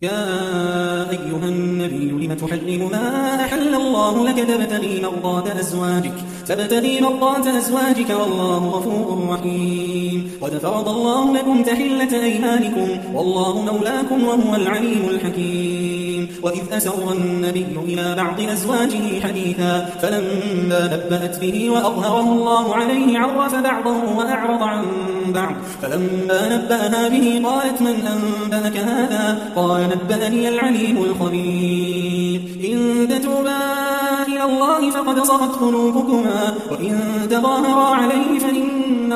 يا أيها النبي لم تحرم ما أحل الله لك تبتغي مرضات أزواجك والله غفور رحيم. قد فرض الله لكم تحلة أيمانكم والله مولاكم وهو العليم الحكيم. وإذ أسر النبي إلى بعض أزواجه حديثا فلما نبأت به وأظهره الله عليه عرف بعضه وأعرض عن بعض. فلما نبأها به قالت من أنبأك هذا؟ قال نبأني العليم الخبير. إن تتوبا إلى الله فقد صغت قلوبكما وإن تظاهرا عليه فإن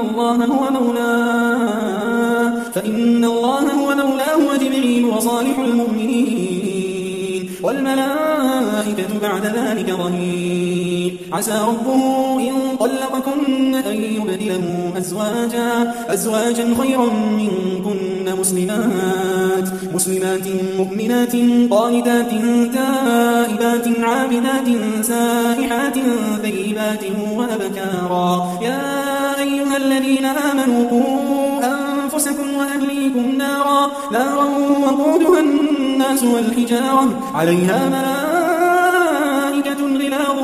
الله هو مولاه وجبريل وصالح المؤمنين والملائكة بعد ذلك ظهير. عسى ربه إن طلقكن أن يبدله أزواجا خيرا منكن مسلمات مؤمنات قانتات تائبات عابدات سائحات ثيبات وأبكارا. يا أيها الذين آمنوا قوا أنفسكم وأهليكم نارا وقودها الناس والحجارة عليها ملائكة غلاظ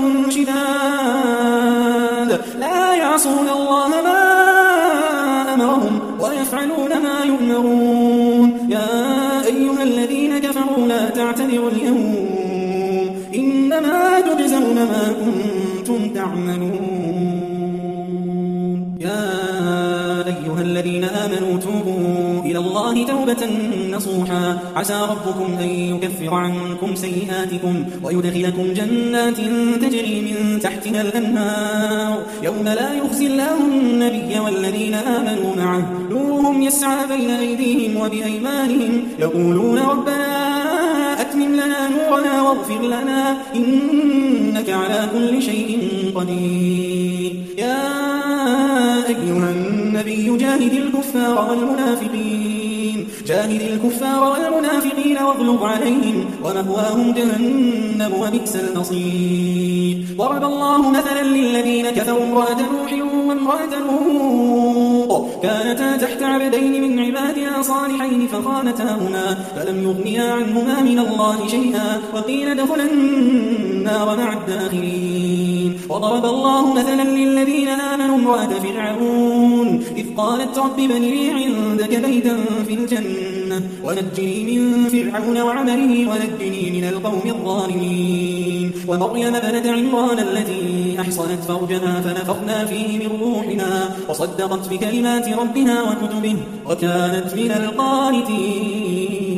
شداد لا يعصون الله ما أمرهم ويفعلون ما يؤمرون. يا أيها الذين كفروا لا تعتذروا اليوم إنما تجزون ما كنتم تعملون. يا أيها الذين آمنوا توبوا إلى الله توبة نصوحا عسى ربكم أن يكفر عنكم سيئاتكم ويدخلكم جنات تجري من تحتها الأنهار يوم لا يخزي الله النبي والذين آمنوا معه نورهم يسعى بين أيديهم وبأيمانهم يقولون ربنا أتمم لنا نورنا واغفر لنا إنك على كل شيء قدير. يا أيها النبي جاهد الكفار والمنافقين واغلظ عليهم ومأواهم جهنم وبئس المصير. ضرب الله مثلا للذين كفروا امرأة نوح وامرأة لوط كانتا تحت عبدين من عبادنا صالحين فخانتاهما فلم يغنيا عنهما من الله شيئا وقيل ادخلا النار مع الداخلين. وضرب الله مثلا للذين آمنوا امرأة فرعون إذ قالت رب ابن لي عندك بيتا في الجنة ونجني من فرعون وعمله ونجني من القوم الظالمين. ومريم ابنة عمران التي أحصنت فرجها فنفخنا فيه من روحنا وصدقت بكلمات ربها وكتبه وكانت من القانتين.